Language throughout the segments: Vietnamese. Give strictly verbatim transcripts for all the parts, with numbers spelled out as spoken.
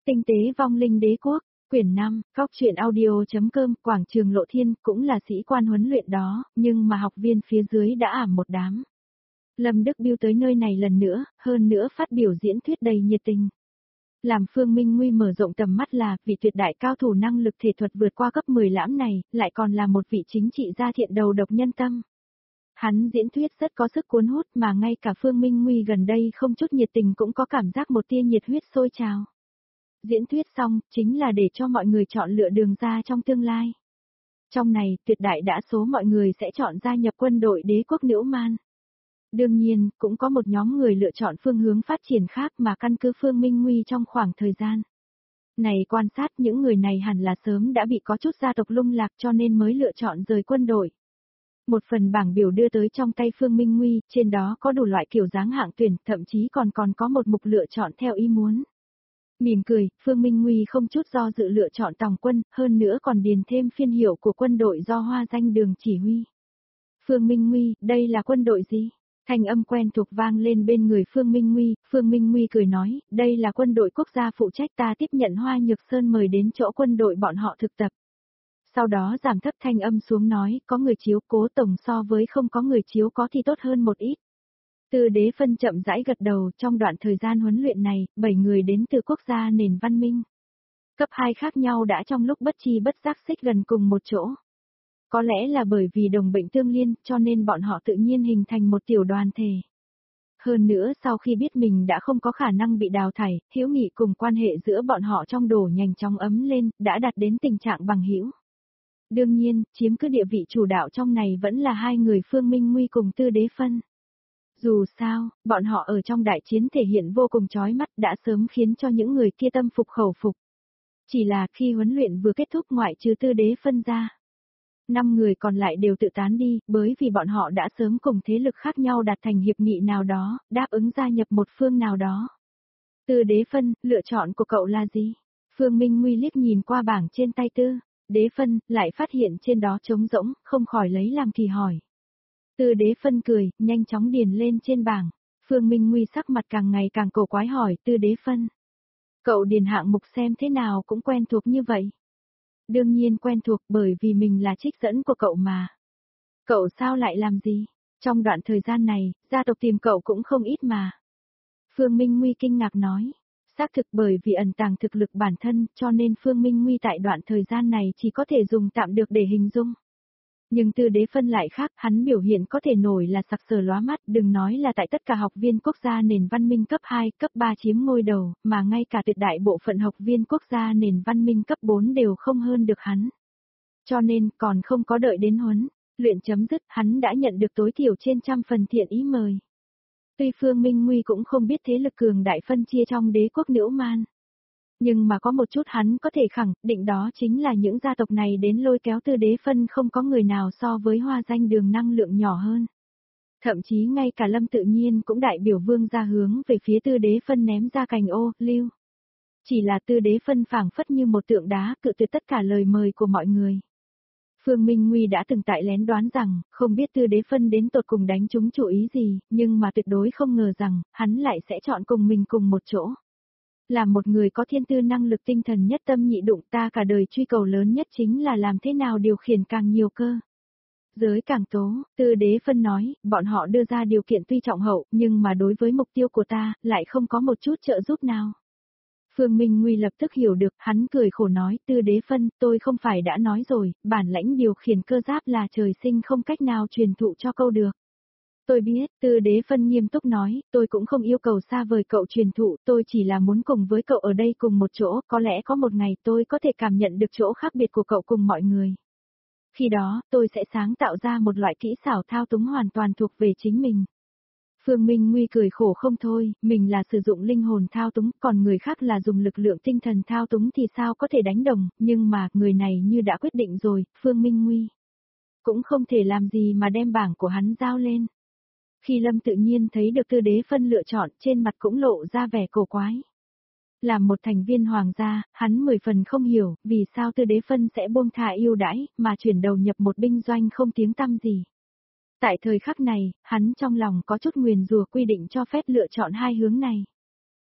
Tinh tế vong linh đế quốc, quyển năm, Cóc truyện audio.com, quảng trường Lộ Thiên cũng là sĩ quan huấn luyện đó, nhưng mà học viên phía dưới đã ảm một đám. Lâm Đức Biêu tới nơi này lần nữa, hơn nữa phát biểu diễn thuyết đầy nhiệt tình. Làm Phương Minh Nguy mở rộng tầm mắt là, vị tuyệt đại cao thủ năng lực thể thuật vượt qua cấp mười lãm này, lại còn là một vị chính trị gia thiện đầu độc nhân tâm. Hắn diễn thuyết rất có sức cuốn hút mà ngay cả Phương Minh Nguy gần đây không chút nhiệt tình cũng có cảm giác một tia nhiệt huyết sôi trào. Diễn thuyết xong, chính là để cho mọi người chọn lựa đường ra trong tương lai. Trong này, tuyệt đại đa số mọi người sẽ chọn gia nhập quân đội đế quốc Nữ Man. Đương nhiên, cũng có một nhóm người lựa chọn phương hướng phát triển khác mà căn cứ Phương Minh Nguy trong khoảng thời gian này quan sát, những người này hẳn là sớm đã bị có chút gia tộc lung lạc cho nên mới lựa chọn rời quân đội. Một phần bảng biểu đưa tới trong tay Phương Minh Nguy, trên đó có đủ loại kiểu dáng hạng tuyển, thậm chí còn còn có một mục lựa chọn theo ý muốn. Mỉm cười, Phương Minh Nguy không chút do dự lựa chọn tòng quân, hơn nữa còn điền thêm phiên hiệu của quân đội do Hoa Danh Đường chỉ huy. Phương Minh Nguy, đây là quân đội gì? Thanh âm quen thuộc vang lên bên người Phương Minh Nguy, Phương Minh Nguy cười nói, đây là quân đội quốc gia phụ trách, ta tiếp nhận Hoa Nhược Sơn mời đến chỗ quân đội bọn họ thực tập. Sau đó giảm thấp thanh âm xuống nói, có người chiếu cố tổng so với không có người chiếu có thì tốt hơn một ít. Tư Đế Phân chậm rãi gật đầu, trong đoạn thời gian huấn luyện này, bảy người đến từ quốc gia nền văn minh. Cấp hai khác nhau đã trong lúc bất chi bất giác xích gần cùng một chỗ. Có lẽ là bởi vì đồng bệnh tương liên, cho nên bọn họ tự nhiên hình thành một tiểu đoàn thể. Hơn nữa sau khi biết mình đã không có khả năng bị đào thải, hữu nghị cùng quan hệ giữa bọn họ trong đổ nhanh chóng ấm lên, đã đạt đến tình trạng bằng hữu. Đương nhiên, chiếm cứ địa vị chủ đạo trong này vẫn là hai người Phương Minh Nguy cùng Tư Đế Phân. Dù sao, bọn họ ở trong đại chiến thể hiện vô cùng chói mắt đã sớm khiến cho những người kia tâm phục khẩu phục. Chỉ là khi huấn luyện vừa kết thúc ngoại trừ Tư Đế Phân ra. Năm người còn lại đều tự tán đi, bởi vì bọn họ đã sớm cùng thế lực khác nhau đạt thành hiệp nghị nào đó, đáp ứng gia nhập một phương nào đó. Tư Đế Phân, lựa chọn của cậu là gì? Phương Minh Nguy liếc nhìn qua bảng trên tay Tư Đế Phân, lại phát hiện trên đó trống rỗng, không khỏi lấy làm kỳ hỏi. Tư Đế Phân cười, nhanh chóng điền lên trên bảng. Phương Minh Nguy sắc mặt càng ngày càng cổ quái hỏi Tư Đế Phân. Cậu điền hạng mục xem thế nào cũng quen thuộc như vậy. Đương nhiên quen thuộc bởi vì mình là trích dẫn của cậu mà. Cậu sao lại làm gì? Trong đoạn thời gian này, gia tộc tìm cậu cũng không ít mà. Phương Minh Nguy kinh ngạc nói. Xác thực bởi vì ẩn tàng thực lực bản thân cho nên Phương Minh Nguy tại đoạn thời gian này chỉ có thể dùng tạm được để hình dung. Nhưng Tư Đế Phân lại khác, hắn biểu hiện có thể nổi là sặc sờ lóa mắt, đừng nói là tại tất cả học viên quốc gia nền văn minh cấp hai, cấp ba chiếm ngôi đầu, mà ngay cả tuyệt đại bộ phận học viên quốc gia nền văn minh cấp bốn đều không hơn được hắn. Cho nên, còn không có đợi đến huấn luyện chấm dứt, hắn đã nhận được tối thiểu trên trăm phần thiện ý mời. Tuy Phương Minh Nguy cũng không biết thế lực cường đại phân chia trong đế quốc Nữ Man. Nhưng mà có một chút hắn có thể khẳng định đó chính là những gia tộc này đến lôi kéo Tư Đế Phân không có người nào so với Hoa Danh Đường năng lượng nhỏ hơn. Thậm chí ngay cả Lâm Tự Nhiên cũng đại biểu vương ra hướng về phía Tư Đế Phân ném ra cành ô, lưu. Chỉ là Tư Đế Phân phảng phất như một tượng đá cự tuyệt tất cả lời mời của mọi người. Phương Minh Nguy đã từng tại lén đoán rằng, không biết Tư Đế Phân đến tột cùng đánh trúng chủ ý gì, nhưng mà tuyệt đối không ngờ rằng, hắn lại sẽ chọn cùng mình cùng một chỗ. Là một người có thiên tư năng lực tinh thần nhất tâm nhị đụng, ta cả đời truy cầu lớn nhất chính là làm thế nào điều khiển càng nhiều cơ. Giới càng tố, Tư Đế Phân nói, bọn họ đưa ra điều kiện tuy trọng hậu, nhưng mà đối với mục tiêu của ta, lại không có một chút trợ giúp nào. Phương Minh Nguy lập tức hiểu được, hắn cười khổ nói, Tư Đế Phân, tôi không phải đã nói rồi, bản lãnh điều khiển cơ giáp là trời sinh không cách nào truyền thụ cho câu được. Tôi biết, Tư Đế Phân nghiêm túc nói, tôi cũng không yêu cầu xa vời cậu truyền thụ, tôi chỉ là muốn cùng với cậu ở đây cùng một chỗ, có lẽ có một ngày tôi có thể cảm nhận được chỗ khác biệt của cậu cùng mọi người. Khi đó, tôi sẽ sáng tạo ra một loại kỹ xảo thao túng hoàn toàn thuộc về chính mình. Phương Minh Nguy cười khổ không thôi, mình là sử dụng linh hồn thao túng, còn người khác là dùng lực lượng tinh thần thao túng thì sao có thể đánh đồng, nhưng mà, người này như đã quyết định rồi, Phương Minh Nguy cũng không thể làm gì mà đem bảng của hắn giao lên. Khi Lâm Tự Nhiên thấy được Tư Đế Phân lựa chọn, trên mặt cũng lộ ra vẻ cổ quái. Làm một thành viên hoàng gia, hắn mười phần không hiểu, vì sao Tư Đế Phân sẽ buông thả ưu đãi, mà chuyển đầu nhập một binh doanh không tiếng tăm gì. Tại thời khắc này, hắn trong lòng có chút nguyền rủa quy định cho phép lựa chọn hai hướng này.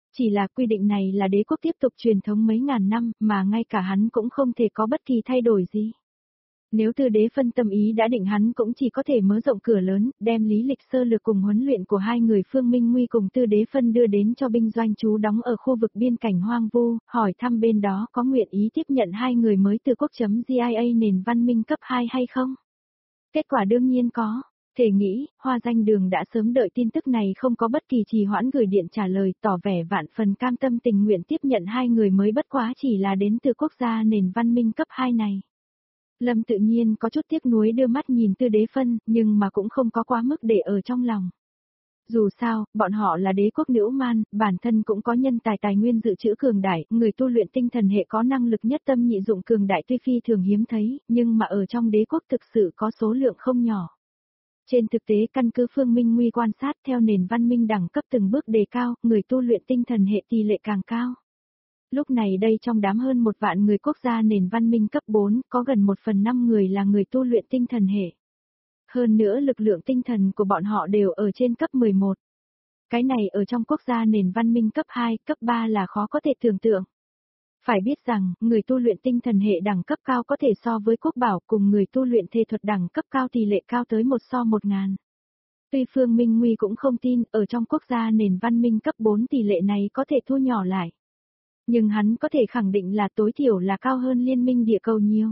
Chỉ là quy định này là đế quốc tiếp tục truyền thống mấy ngàn năm, mà ngay cả hắn cũng không thể có bất kỳ thay đổi gì. Nếu Tư Đế Phân tâm ý đã định, hắn cũng chỉ có thể mở rộng cửa lớn, đem lý lịch sơ lược cùng huấn luyện của hai người Phương Minh Nguy cùng Tư Đế Phân đưa đến cho binh doanh trú đóng ở khu vực biên cảnh hoang vu, hỏi thăm bên đó có nguyện ý tiếp nhận hai người mới từ quốc.gia nền văn minh cấp hai hay không. Kết quả đương nhiên có. Thể nghĩ, Hoa Danh Đường đã sớm đợi tin tức này, không có bất kỳ trì hoãn gửi điện trả lời, tỏ vẻ vạn phần cam tâm tình nguyện tiếp nhận hai người mới, bất quá chỉ là đến từ quốc gia nền văn minh cấp hai này. Lâm tự nhiên có chút tiếc nuối đưa mắt nhìn Tư Đế Phân, nhưng mà cũng không có quá mức để ở trong lòng. Dù sao, bọn họ là đế quốc Nữ Man, bản thân cũng có nhân tài tài nguyên dự trữ cường đại, người tu luyện tinh thần hệ có năng lực nhất tâm nhị dụng cường đại tuy phi thường hiếm thấy, nhưng mà ở trong đế quốc thực sự có số lượng không nhỏ. Trên thực tế, căn cứ Phương Minh Nguy quan sát, theo nền văn minh đẳng cấp từng bước đề cao, người tu luyện tinh thần hệ tỷ lệ càng cao. Lúc này đây trong đám hơn một vạn người quốc gia nền văn minh cấp bốn, có gần một phần năm người là người tu luyện tinh thần hệ. Hơn nữa lực lượng tinh thần của bọn họ đều ở trên cấp mười một. Cái này ở trong quốc gia nền văn minh cấp hai, cấp ba là khó có thể tưởng tượng. Phải biết rằng, người tu luyện tinh thần hệ đẳng cấp cao có thể so với quốc bảo, cùng người tu luyện thể thuật đẳng cấp cao tỷ lệ cao tới một so một ngàn. Tuy Phương Minh Nguy cũng không tin, ở trong quốc gia nền văn minh cấp bốn tỷ lệ này có thể thu nhỏ lại. Nhưng hắn có thể khẳng định là tối thiểu là cao hơn liên minh địa cầu nhiều.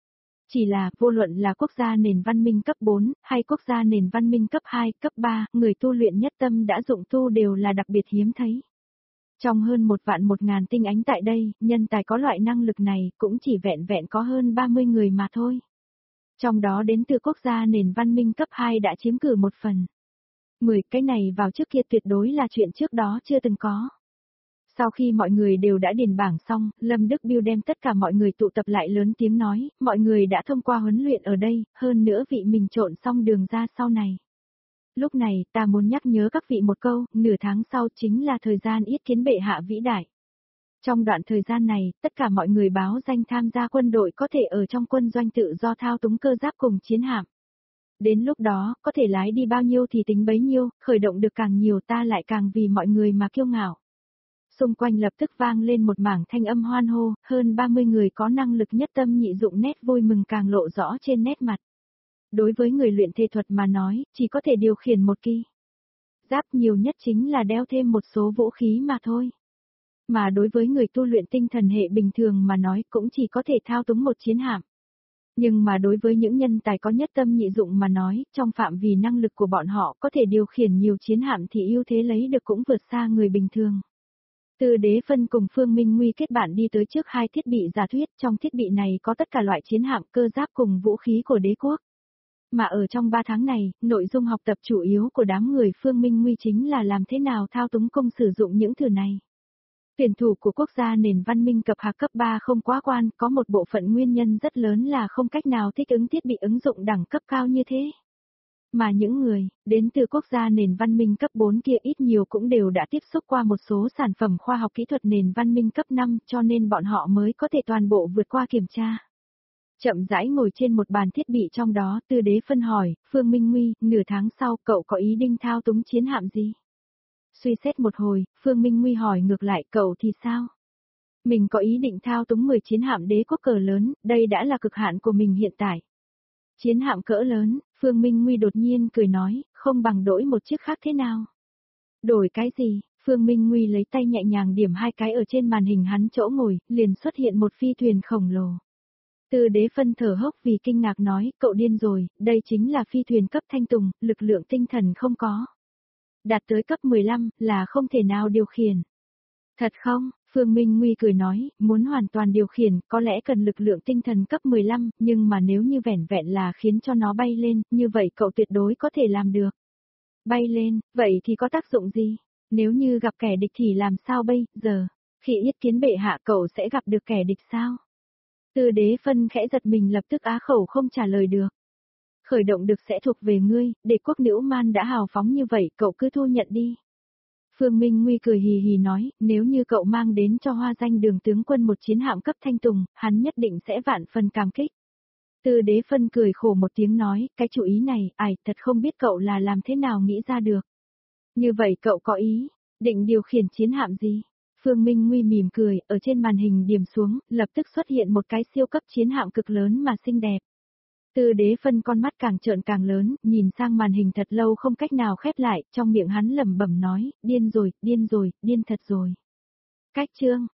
Chỉ là, vô luận là quốc gia nền văn minh cấp bốn, hay quốc gia nền văn minh cấp hai, cấp ba, người tu luyện nhất tâm đã dụng tu đều là đặc biệt hiếm thấy. Trong hơn một vạn một ngàn tinh ánh tại đây, nhân tài có loại năng lực này cũng chỉ vẹn vẹn có hơn ba mươi người mà thôi. Trong đó đến từ quốc gia nền văn minh cấp hai đã chiếm cử một phần. mười cái này vào trước kia tuyệt đối là chuyện trước đó chưa từng có. Sau khi mọi người đều đã điền bảng xong, Lâm Đức Biêu đem tất cả mọi người tụ tập lại lớn tiếng nói, mọi người đã thông qua huấn luyện ở đây, hơn nữa vị mình trộn xong đường ra sau này. Lúc này, ta muốn nhắc nhớ các vị một câu, nửa tháng sau chính là thời gian yết kiến bệ hạ vĩ đại. Trong đoạn thời gian này, tất cả mọi người báo danh tham gia quân đội có thể ở trong quân doanh tự do thao túng cơ giáp cùng chiến hạm. Đến lúc đó, có thể lái đi bao nhiêu thì tính bấy nhiêu, khởi động được càng nhiều ta lại càng vì mọi người mà kiêu ngạo. Xung quanh lập tức vang lên một mảng thanh âm hoan hô, hơn ba mươi người có năng lực nhất tâm nhị dụng nét vui mừng càng lộ rõ trên nét mặt. Đối với người luyện thể thuật mà nói, chỉ có thể điều khiển một kỳ giáp, nhiều nhất chính là đeo thêm một số vũ khí mà thôi. Mà đối với người tu luyện tinh thần hệ bình thường mà nói cũng chỉ có thể thao túng một chiến hạm. Nhưng mà đối với những nhân tài có nhất tâm nhị dụng mà nói, trong phạm vi năng lực của bọn họ có thể điều khiển nhiều chiến hạm thì ưu thế lấy được cũng vượt xa người bình thường. Tư Đế Phân cùng Phương Minh Nguy kết bạn đi tới trước hai thiết bị giả thuyết, trong thiết bị này có tất cả loại chiến hạm, cơ giáp cùng vũ khí của đế quốc. Mà ở trong ba tháng này, nội dung học tập chủ yếu của đám người Phương Minh Nguy chính là làm thế nào thao túng công sử dụng những thứ này. Tuyển thủ của quốc gia nền văn minh cập hạc cấp ba không quá quan, có một bộ phận nguyên nhân rất lớn là không cách nào thích ứng thiết bị ứng dụng đẳng cấp cao như thế. Mà những người đến từ quốc gia nền văn minh cấp bốn kia ít nhiều cũng đều đã tiếp xúc qua một số sản phẩm khoa học kỹ thuật nền văn minh cấp năm, cho nên bọn họ mới có thể toàn bộ vượt qua kiểm tra. Chậm rãi ngồi trên một bàn thiết bị trong đó, Tư Đế Phân hỏi, Phương Minh Nguy, nửa tháng sau cậu có ý định thao túng chiến hạm gì? Suy xét một hồi, Phương Minh Nguy hỏi ngược lại, cậu thì sao? Mình có ý định thao túng mười chiến hạm đế quốc cỡ lớn, đây đã là cực hạn của mình hiện tại. Chiến hạm cỡ lớn, Phương Minh Nguy đột nhiên cười nói, không bằng đổi một chiếc khác thế nào? Đổi cái gì? Phương Minh Nguy lấy tay nhẹ nhàng điểm hai cái ở trên màn hình hắn chỗ ngồi, liền xuất hiện một phi thuyền khổng lồ. Tư Đế Phân thở hốc vì kinh ngạc nói, cậu điên rồi, đây chính là phi thuyền cấp thanh tùng, lực lượng tinh thần không có. Đạt tới cấp mười lăm, là không thể nào điều khiển. Thật không? Phương Minh Nguy cười nói, muốn hoàn toàn điều khiển, có lẽ cần lực lượng tinh thần cấp mười lăm, nhưng mà nếu như vẻn vẹn là khiến cho nó bay lên, như vậy cậu tuyệt đối có thể làm được. Bay lên, vậy thì có tác dụng gì? Nếu như gặp kẻ địch thì làm sao bây giờ? Khi yết kiến bệ hạ cậu sẽ gặp được kẻ địch sao? Tư Đế Phân khẽ giật mình lập tức á khẩu không trả lời được. Khởi động được sẽ thuộc về ngươi, đế quốc Nữ Man đã hào phóng như vậy, cậu cứ thu nhận đi. Phương Minh Nguy cười hì hì nói, nếu như cậu mang đến cho Hoa Danh Đường tướng quân một chiến hạm cấp thanh tùng, hắn nhất định sẽ vạn phần cảm kích. Tư Đế Phân cười khổ một tiếng nói, cái chủ ý này, ải, thật không biết cậu là làm thế nào nghĩ ra được. Như vậy cậu có ý định điều khiển chiến hạm gì? Phương Minh Nguy mỉm cười, ở trên màn hình điểm xuống, lập tức xuất hiện một cái siêu cấp chiến hạm cực lớn mà xinh đẹp. Từ Đế Phân con mắt càng trợn càng lớn, nhìn sang màn hình thật lâu không cách nào khép lại, trong miệng hắn lẩm bẩm nói, điên rồi, điên rồi, điên thật rồi. Cách chương